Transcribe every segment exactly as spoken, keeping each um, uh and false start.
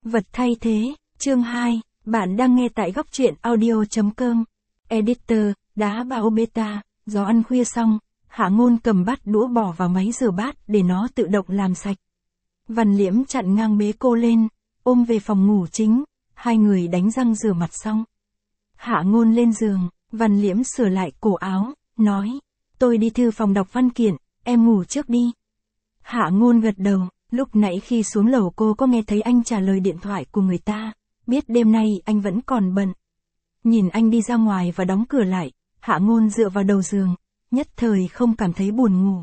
Vật thay thế, chương hai, bạn đang nghe tại góc truyện audio chấm com. Editor, đá bão beta, gió ăn khuya xong, Hạ Ngôn cầm bát đũa bỏ vào máy rửa bát để nó tự động làm sạch. Văn Liễm chặn ngang bế cô lên, ôm về phòng ngủ chính, hai người đánh răng rửa mặt xong. Hạ Ngôn lên giường, Văn Liễm sửa lại cổ áo, nói, tôi đi thư phòng đọc văn kiện, em ngủ trước đi. Hạ Ngôn gật đầu, lúc nãy khi xuống lầu cô có nghe thấy anh trả lời điện thoại của người ta, biết đêm nay anh vẫn còn bận. Nhìn anh đi ra ngoài và đóng cửa lại, Hạ Ngôn dựa vào đầu giường, nhất thời không cảm thấy buồn ngủ.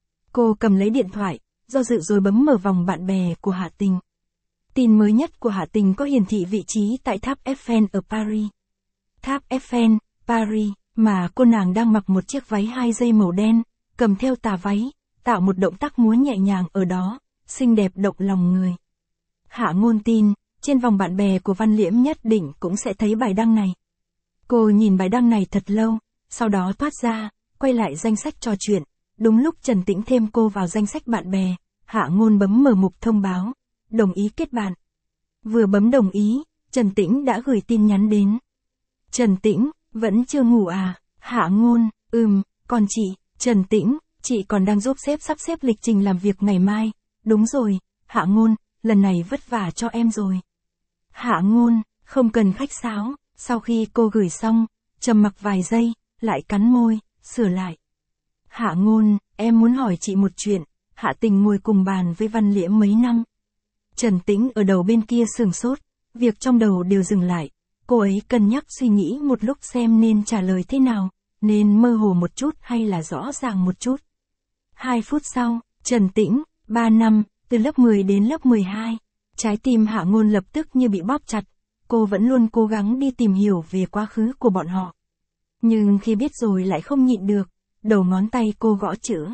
Cô cầm lấy điện thoại, do dự rồi bấm mở vòng bạn bè của Hạ Tình. Tin mới nhất của Hạ Tình có hiển thị vị trí tại tháp Eiffel ở Paris. Tháp Eiffel, Paris, mà cô nàng đang mặc một chiếc váy hai dây màu đen, cầm theo tà váy, tạo một động tác múa nhẹ nhàng ở đó, xinh đẹp động lòng người. Hạ Ngôn tin, trên vòng bạn bè của Văn Liễm nhất định cũng sẽ thấy bài đăng này. Cô nhìn bài đăng này thật lâu, sau đó thoát ra, quay lại danh sách trò chuyện. Đúng lúc Trần Tĩnh thêm cô vào danh sách bạn bè, Hạ Ngôn bấm mở mục thông báo, đồng ý kết bạn. Vừa bấm đồng ý, Trần Tĩnh đã gửi tin nhắn đến. Trần Tĩnh, vẫn chưa ngủ à? Hạ Ngôn, ừm, còn chị, Trần Tĩnh, chị còn đang giúp sếp sắp xếp lịch trình làm việc ngày mai. Đúng rồi, Hạ Ngôn, lần này vất vả cho em rồi. Hạ Ngôn, không cần khách sáo, sau khi cô gửi xong, trầm mặc vài giây, lại cắn môi, sửa lại. Hạ Ngôn, em muốn hỏi chị một chuyện, Hạ Tình ngồi cùng bàn với Văn Liễm mấy năm. Trần Tĩnh ở đầu bên kia sửng sốt, việc trong đầu đều dừng lại, cô ấy cân nhắc suy nghĩ một lúc xem nên trả lời thế nào, nên mơ hồ một chút hay là rõ ràng một chút. Hai phút sau, Trần Tĩnh, ba năm, từ lớp mười đến lớp mười hai, trái tim Hạ Ngôn lập tức như bị bóp chặt, cô vẫn luôn cố gắng đi tìm hiểu về quá khứ của bọn họ. Nhưng khi biết rồi lại không nhịn được, đầu ngón tay cô gõ chữ.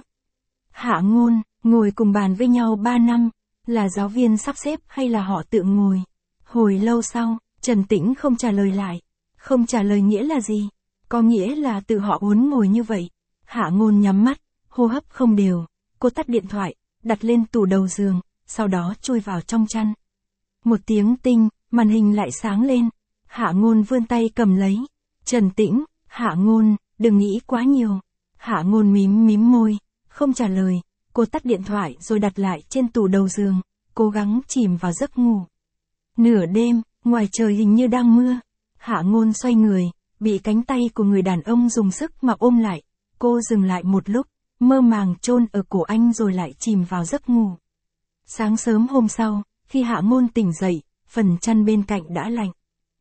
Hạ Ngôn, ngồi cùng bàn với nhau ba năm, là giáo viên sắp xếp hay là họ tự ngồi? Hồi lâu sau, Trần Tĩnh không trả lời lại. Không trả lời nghĩa là gì? Có nghĩa là tự họ muốn ngồi như vậy. Hạ Ngôn nhắm mắt, hô hấp không đều, cô tắt điện thoại, đặt lên tủ đầu giường, sau đó chui vào trong chăn. Một tiếng tinh, màn hình lại sáng lên. Hạ Ngôn vươn tay cầm lấy. Trần Tĩnh, Hạ Ngôn, đừng nghĩ quá nhiều. Hạ Ngôn mím mím môi, không trả lời, cô tắt điện thoại rồi đặt lại trên tủ đầu giường, cố gắng chìm vào giấc ngủ. Nửa đêm, ngoài trời hình như đang mưa. Hạ Ngôn xoay người, bị cánh tay của người đàn ông dùng sức mà ôm lại. Cô dừng lại một lúc, mơ màng chôn ở cổ anh rồi lại chìm vào giấc ngủ. Sáng sớm hôm sau, khi Hạ Ngôn tỉnh dậy, phần chăn bên cạnh đã lạnh.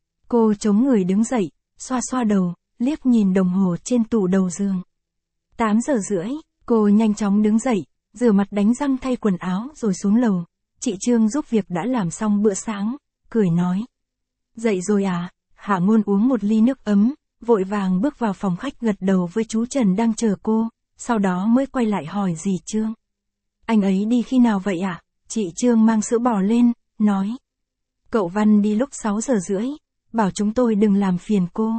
Cô chống người đứng dậy, xoa xoa đầu, liếc nhìn đồng hồ trên tủ đầu giường. tám giờ rưỡi, cô nhanh chóng đứng dậy, rửa mặt đánh răng thay quần áo rồi xuống lầu. Chị Trương giúp việc đã làm xong bữa sáng, cười nói. Dậy rồi à? Hạ Ngôn uống một ly nước ấm, vội vàng bước vào phòng khách gật đầu với chú Trần đang chờ cô, sau đó mới quay lại hỏi dì Trương. Anh ấy đi khi nào vậy ạ? À? Chị Trương mang sữa bò lên, nói. Cậu Văn đi lúc sáu giờ rưỡi, bảo chúng tôi đừng làm phiền cô.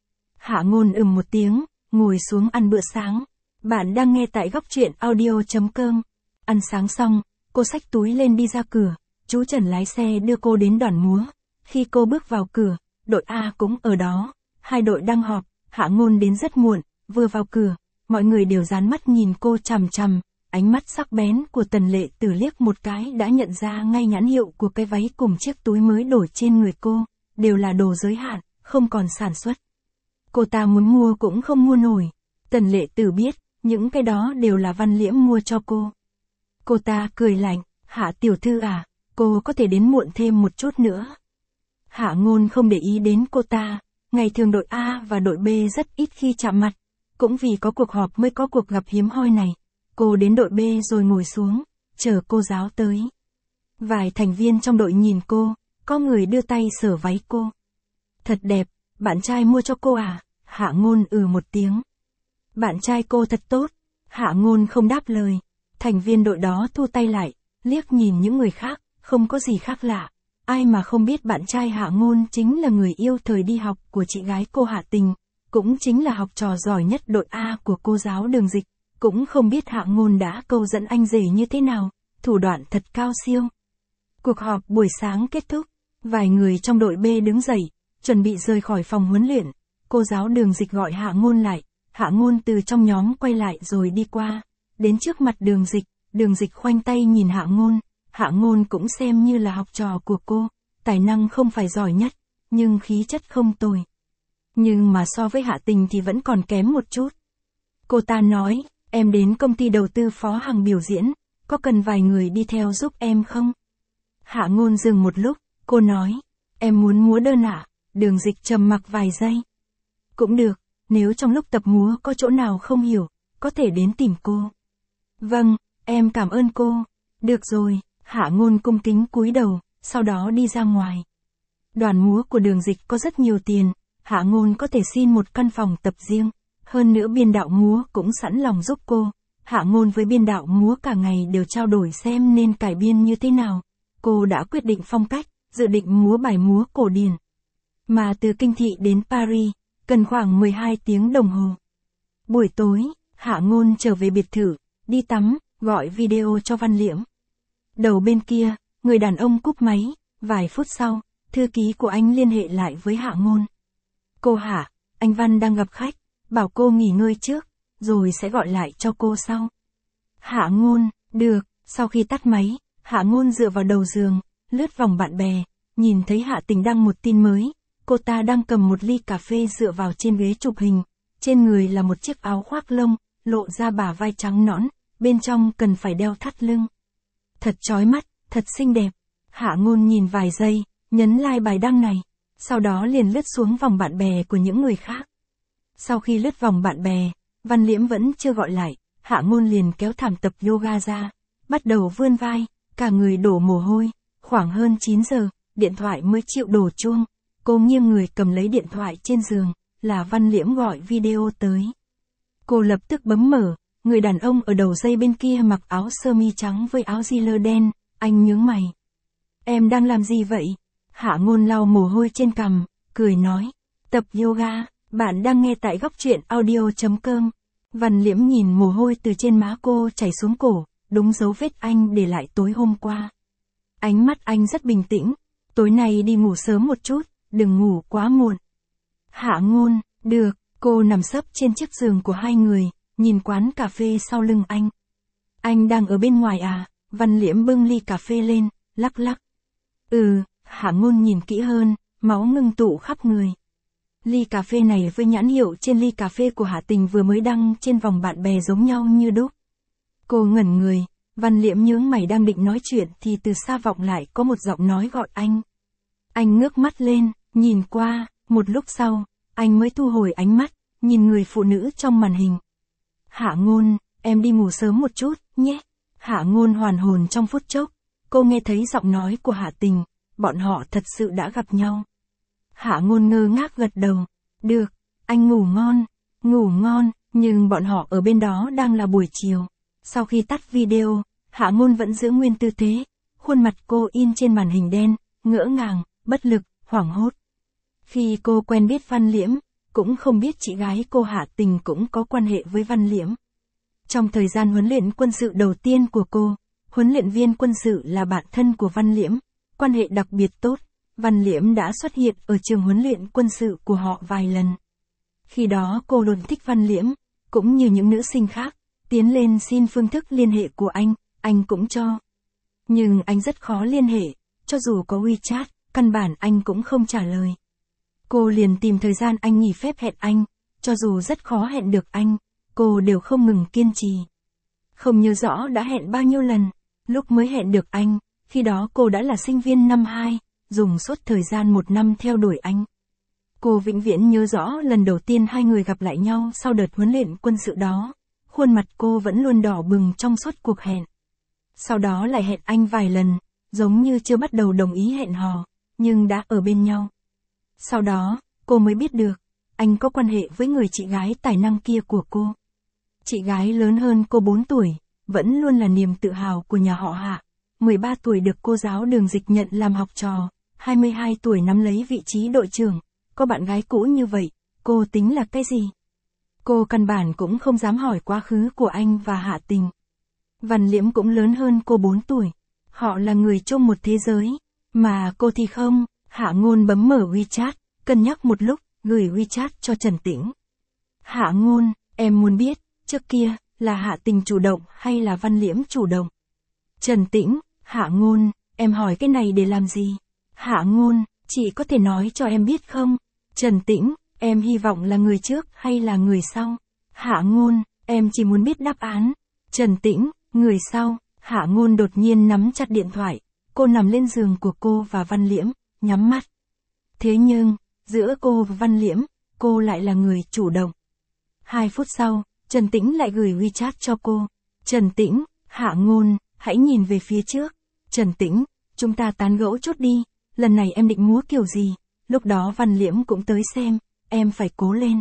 Hạ Ngôn ừm một tiếng, ngồi xuống ăn bữa sáng. Bạn đang nghe tại góc truyện audio chấm com. Ăn sáng xong, cô xách túi lên đi ra cửa, chú Trần lái xe đưa cô đến đoàn múa. Khi cô bước vào cửa, đội A cũng ở đó, hai đội đang họp. Hạ Ngôn đến rất muộn, vừa vào cửa, mọi người đều dán mắt nhìn cô chằm chằm, ánh mắt sắc bén của Tần Lệ Tử liếc một cái đã nhận ra ngay nhãn hiệu của cái váy cùng chiếc túi mới đổi trên người cô, đều là đồ giới hạn, không còn sản xuất. Cô ta muốn mua cũng không mua nổi. Tần Lệ Tử biết, những cái đó đều là Văn Liễm mua cho cô. Cô ta cười lạnh, Hạ tiểu thư à, cô có thể đến muộn thêm một chút nữa. Hạ Ngôn không để ý đến cô ta, ngày thường đội A và đội B rất ít khi chạm mặt, cũng vì có cuộc họp mới có cuộc gặp hiếm hoi này. Cô đến đội B rồi ngồi xuống, chờ cô giáo tới. Vài thành viên trong đội nhìn cô, có người đưa tay sờ váy cô. Thật đẹp, bạn trai mua cho cô à? Hạ Ngôn ừ một tiếng. Bạn trai cô thật tốt. Hạ Ngôn không đáp lời. Thành viên đội đó thu tay lại, liếc nhìn những người khác, không có gì khác lạ. Ai mà không biết bạn trai Hạ Ngôn chính là người yêu thời đi học của chị gái cô Hạ Tình, cũng chính là học trò giỏi nhất đội A của cô giáo Đường Dịch, cũng không biết Hạ Ngôn đã câu dẫn anh rể như thế nào, thủ đoạn thật cao siêu. Cuộc họp buổi sáng kết thúc, Vài người trong đội B đứng dậy, chuẩn bị rời khỏi phòng huấn luyện. Cô giáo Đường Dịch gọi Hạ Ngôn lại. Hạ Ngôn từ trong nhóm quay lại rồi đi qua. Đến trước mặt Đường Dịch, Đường Dịch khoanh tay nhìn Hạ Ngôn. Hạ Ngôn cũng xem như là học trò của cô. Tài năng không phải giỏi nhất, nhưng khí chất không tồi. Nhưng mà so với Hạ Tình thì vẫn còn kém một chút. Cô ta nói, em đến công ty đầu tư Phó Hằng biểu diễn, có cần vài người đi theo giúp em không? Hạ Ngôn dừng một lúc, cô nói, em muốn múa đơn ạ. Đường Dịch trầm mặc vài giây. Cũng được, nếu trong lúc tập múa có chỗ nào không hiểu, có thể đến tìm cô. Vâng, em cảm ơn cô. Được rồi, Hạ Ngôn cung kính cúi đầu, sau đó đi ra ngoài. Đoàn múa của Đường Dịch có rất nhiều tiền, Hạ Ngôn có thể xin một căn phòng tập riêng. Hơn nữa biên đạo múa cũng sẵn lòng giúp cô. Hạ Ngôn với biên đạo múa cả ngày đều trao đổi xem nên cải biên như thế nào. Cô đã quyết định phong cách, dự định múa bài múa cổ điển. Mà từ Kinh Thị đến Paris, cần khoảng mười hai tiếng đồng hồ. Buổi tối, Hạ Ngôn trở về biệt thự, đi tắm, gọi video cho Văn Liễm. Đầu bên kia, người đàn ông cúp máy, vài phút sau, thư ký của anh liên hệ lại với Hạ Ngôn. Cô Hạ, anh Văn đang gặp khách, bảo cô nghỉ ngơi trước, rồi sẽ gọi lại cho cô sau. Hạ Ngôn, được, sau khi tắt máy, Hạ Ngôn dựa vào đầu giường, lướt vòng bạn bè, nhìn thấy Hạ Tình đăng một tin mới. Cô ta đang cầm một ly cà phê dựa vào trên ghế chụp hình, trên người là một chiếc áo khoác lông, lộ ra bả vai trắng nõn, bên trong cần phải đeo thắt lưng. Thật chói mắt, thật xinh đẹp. Hạ Ngôn nhìn vài giây, nhấn like bài đăng này, sau đó liền lướt xuống vòng bạn bè của những người khác. Sau khi lướt vòng bạn bè, Văn Liễm vẫn chưa gọi lại, Hạ Ngôn liền kéo thảm tập yoga ra, bắt đầu vươn vai, cả người đổ mồ hôi. Khoảng hơn chín giờ, điện thoại mới chịu đổ chuông. Cô nghiêng người cầm lấy điện thoại trên giường, là Văn Liễm gọi video tới. Cô lập tức bấm mở, người đàn ông ở đầu dây bên kia mặc áo sơ mi trắng với áo jean đen, anh nhướng mày. Em đang làm gì vậy? Hạ Ngôn lau mồ hôi trên cằm, cười nói. Tập yoga, bạn đang nghe tại góc truyện audio chấm com. Văn Liễm nhìn mồ hôi từ trên má cô chảy xuống cổ, đúng dấu vết anh để lại tối hôm qua. Ánh mắt anh rất bình tĩnh, tối nay đi ngủ sớm một chút, đừng ngủ quá muộn. Hạ Ngôn, được, cô nằm sấp trên chiếc giường của hai người, nhìn quán cà phê sau lưng anh. Anh đang ở bên ngoài à? Văn Liễm bưng ly cà phê lên, lắc lắc. Ừ, Hạ Ngôn nhìn kỹ hơn, máu ngưng tụ khắp người. Ly cà phê này với nhãn hiệu trên ly cà phê của Hạ Tình vừa mới đăng trên vòng bạn bè giống nhau như đúc. Cô ngẩn người, Văn Liễm nhướng mày đang định nói chuyện thì từ xa vọng lại có một giọng nói gọi anh. Anh ngước mắt lên, nhìn qua, một lúc sau, anh mới thu hồi ánh mắt, nhìn người phụ nữ trong màn hình. Hạ Ngôn, em đi ngủ sớm một chút, nhé. Hạ Ngôn hoàn hồn trong phút chốc, cô nghe thấy giọng nói của Hạ Tình, bọn họ thật sự đã gặp nhau. Hạ Ngôn ngơ ngác gật đầu, được, anh ngủ ngon, ngủ ngon, nhưng bọn họ ở bên đó đang là buổi chiều. Sau khi tắt video, Hạ Ngôn vẫn giữ nguyên tư thế, khuôn mặt cô in trên màn hình đen, ngỡ ngàng, bất lực, hoảng hốt. Khi cô quen biết Văn Liễm, cũng không biết chị gái cô Hạ Tình cũng có quan hệ với Văn Liễm. Trong thời gian huấn luyện quân sự đầu tiên của cô, huấn luyện viên quân sự là bạn thân của Văn Liễm, quan hệ đặc biệt tốt. Văn Liễm đã xuất hiện ở trường huấn luyện quân sự của họ vài lần. Khi đó cô luôn thích Văn Liễm, cũng như những nữ sinh khác, tiến lên xin phương thức liên hệ của anh, anh cũng cho. Nhưng anh rất khó liên hệ, cho dù có WeChat, căn bản anh cũng không trả lời. Cô liền tìm thời gian anh nghỉ phép hẹn anh, cho dù rất khó hẹn được anh, cô đều không ngừng kiên trì. Không nhớ rõ đã hẹn bao nhiêu lần, lúc mới hẹn được anh, khi đó cô đã là sinh viên năm hai, dùng suốt thời gian một năm theo đuổi anh. Cô vĩnh viễn nhớ rõ lần đầu tiên hai người gặp lại nhau sau đợt huấn luyện quân sự đó, khuôn mặt cô vẫn luôn đỏ bừng trong suốt cuộc hẹn. Sau đó lại hẹn anh vài lần, giống như chưa bắt đầu đồng ý hẹn hò, nhưng đã ở bên nhau. Sau đó, cô mới biết được, anh có quan hệ với người chị gái tài năng kia của cô. Chị gái lớn hơn cô bốn tuổi, vẫn luôn là niềm tự hào của nhà họ Hạ. mười ba tuổi được cô giáo Đường Dịch nhận làm học trò, hai mươi hai tuổi nắm lấy vị trí đội trưởng. Có bạn gái cũ như vậy, cô tính là cái gì? Cô căn bản cũng không dám hỏi quá khứ của anh và Hạ Tình. Văn Liễm cũng lớn hơn cô bốn tuổi. Họ là người chung một thế giới, mà cô thì không, Hạ Ngôn bấm mở WeChat, cân nhắc một lúc, gửi WeChat cho Trần Tĩnh. Hạ Ngôn, em muốn biết, trước kia, là Hạ Tình chủ động hay là Văn Liễm chủ động? Trần Tĩnh, Hạ Ngôn, em hỏi cái này để làm gì? Hạ Ngôn, chị có thể nói cho em biết không? Trần Tĩnh, em hy vọng là người trước hay là người sau? Hạ Ngôn, em chỉ muốn biết đáp án. Trần Tĩnh, người sau. Hạ Ngôn đột nhiên nắm chặt điện thoại, cô nằm lên giường của cô và Văn Liễm, nhắm mắt. Thế nhưng, giữa cô và Văn Liễm, cô lại là người chủ động. Hai phút sau, Trần Tĩnh lại gửi WeChat cho cô. Trần Tĩnh, Hạ Ngôn, hãy nhìn về phía trước. Trần Tĩnh, chúng ta tán gẫu chút đi, lần này em định múa kiểu gì? Lúc đó Văn Liễm cũng tới xem, em phải cố lên.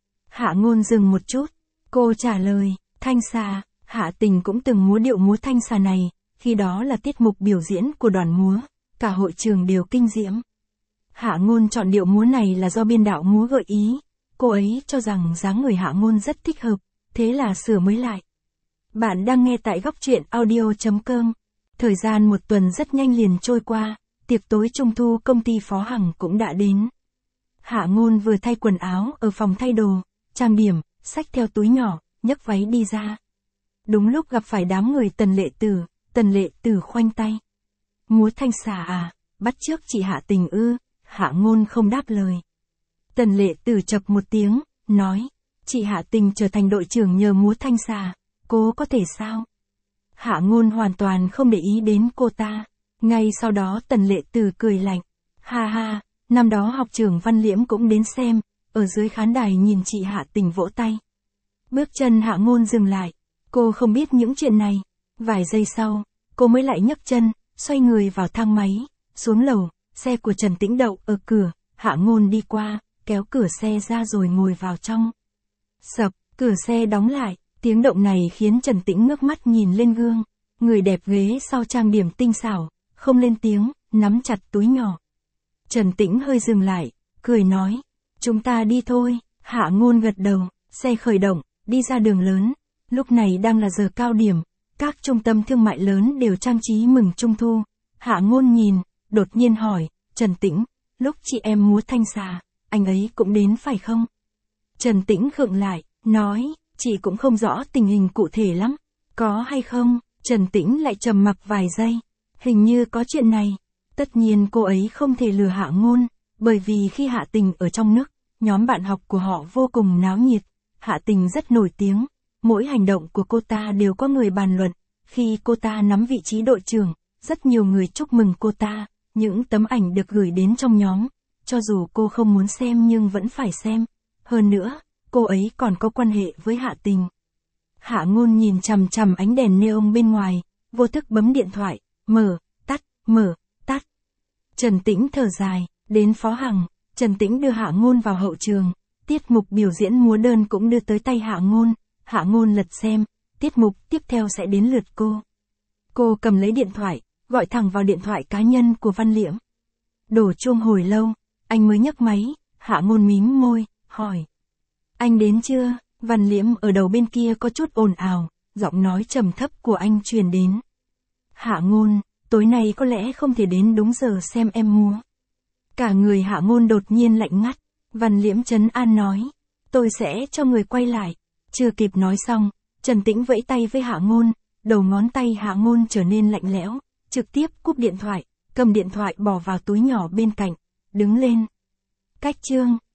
Hạ Ngôn dừng một chút, cô trả lời, thanh xà. Hạ Tình cũng từng múa điệu múa thanh xà này, khi đó là tiết mục biểu diễn của đoàn múa, cả hội trường đều kinh diễm. Hạ Ngôn chọn điệu múa này là do biên đạo múa gợi ý, cô ấy cho rằng dáng người Hạ Ngôn rất thích hợp, thế là sửa mới lại. Bạn đang nghe tại góc truyện audio chấm com. Thời gian một tuần rất nhanh liền trôi qua, tiệc tối trung thu công ty Phó Hằng cũng đã đến. Hạ Ngôn vừa thay quần áo ở phòng thay đồ, trang điểm, xách theo túi nhỏ, nhấc váy đi ra. Đúng lúc gặp phải đám người Tần Lệ Tử, Tần Lệ Tử khoanh tay. Múa thanh xà à, bắt chước chị Hạ Tình ư? Hạ Ngôn không đáp lời. Tần Lệ Tử chậc một tiếng, nói, chị Hạ Tình trở thành đội trưởng nhờ múa thanh xà, cô có thể sao? Hạ Ngôn hoàn toàn không để ý đến cô ta. Ngay sau đó Tần Lệ Tử cười lạnh, ha ha, năm đó học trưởng Văn Liễm cũng đến xem, ở dưới khán đài nhìn chị Hạ Tình vỗ tay. Bước chân Hạ Ngôn dừng lại. Cô không biết những chuyện này. Vài giây sau, cô mới lại nhấc chân, xoay người vào thang máy, xuống lầu, xe của Trần Tĩnh đậu ở cửa, Hạ Ngôn đi qua, kéo cửa xe ra rồi ngồi vào trong. Sập, cửa xe đóng lại, tiếng động này khiến Trần Tĩnh ngước mắt nhìn lên gương, người đẹp ghế sau trang điểm tinh xảo, không lên tiếng, nắm chặt túi nhỏ. Trần Tĩnh hơi dừng lại, cười nói, chúng ta đi thôi. Hạ Ngôn gật đầu, xe khởi động, đi ra đường lớn. Lúc này đang là giờ cao điểm, các trung tâm thương mại lớn đều trang trí mừng Trung Thu. Hạ Ngôn nhìn, đột nhiên hỏi, Trần Tĩnh, lúc chị em múa thanh xà, anh ấy cũng đến phải không? Trần Tĩnh khựng lại, nói, chị cũng không rõ tình hình cụ thể lắm, có hay không? Trần Tĩnh lại trầm mặc vài giây, hình như có chuyện này. Tất nhiên cô ấy không thể lừa Hạ Ngôn, bởi vì khi Hạ Tình ở trong nước, nhóm bạn học của họ vô cùng náo nhiệt, Hạ Tình rất nổi tiếng. Mỗi hành động của cô ta đều có người bàn luận, khi cô ta nắm vị trí đội trưởng, rất nhiều người chúc mừng cô ta, những tấm ảnh được gửi đến trong nhóm, cho dù cô không muốn xem nhưng vẫn phải xem. Hơn nữa, cô ấy còn có quan hệ với Hạ Tình. Hạ Ngôn nhìn chằm chằm ánh đèn neon bên ngoài, vô thức bấm điện thoại, mở, tắt, mở, tắt. Trần Tĩnh thở dài, đến Phó Hằng, Trần Tĩnh đưa Hạ Ngôn vào hậu trường, tiết mục biểu diễn múa đơn cũng đưa tới tay Hạ Ngôn. Hạ Ngôn lật xem, tiết mục tiếp theo sẽ đến lượt cô. Cô cầm lấy điện thoại, gọi thẳng vào điện thoại cá nhân của Văn Liễm. Đổ chuông hồi lâu, anh mới nhấc máy, Hạ Ngôn mím môi, hỏi. Anh đến chưa? Văn Liễm ở đầu bên kia có chút ồn ào, giọng nói trầm thấp của anh truyền đến. Hạ Ngôn, tối nay có lẽ không thể đến đúng giờ xem em múa. Cả người Hạ Ngôn đột nhiên lạnh ngắt, Văn Liễm trấn an nói. Tôi sẽ cho người quay lại. Chưa kịp nói xong, Trần Tĩnh vẫy tay với Hạ Ngôn, đầu ngón tay Hạ Ngôn trở nên lạnh lẽo, trực tiếp cúp điện thoại, cầm điện thoại bỏ vào túi nhỏ bên cạnh, đứng lên. Cách chương.